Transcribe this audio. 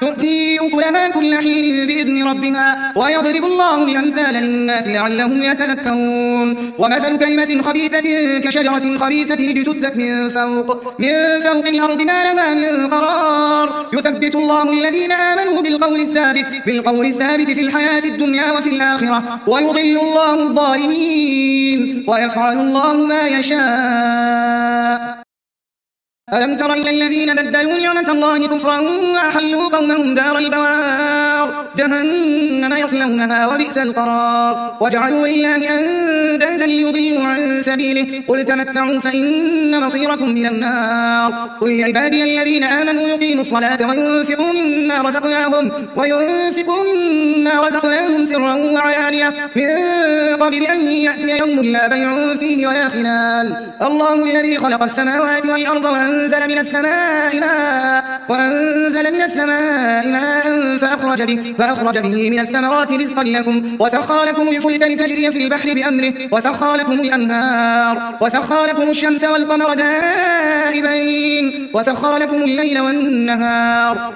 تؤتي أكلها كل حين بإذن ربها ويضرب الله الأمثال للناس لعلهم يتذكرون ومثل كلمة خبيثة كشجرة خبيثة اجتثت من فوق الأرض ما لها من قرار يثبت الله الذين آمنوا بالقول الثابت في الحياة الدنيا وفي الآخرة ويضل الله الظالمين ويفعل الله ما يشاء. ألم تر إلى الذين بدلوا نعمة الله كفرا وأحلوا قومهم دار البوار جهنم يصلونها وبئس القرار وجعلوا لله أندادا ليضلوا عن سبيله قل تمتعوا فإن مصيركم إلى النار قل لعبادي الذين آمنوا يقيموا الصلاة وينفقوا مما رزقناهم سرا وعلانية من قبل أن يأتي يوم لا بيع فيه ولا خلال الله الذي خلق السماوات والأرض وأنزل من السماء ماء فأخرج به من الثمرات رزقا لكم وسخر لكم الفلك لتجري في البحر بأمره وسخر لكم الأنهار وسخر لكم الشمس والقمر دائبين وسخر لكم الليل والنهار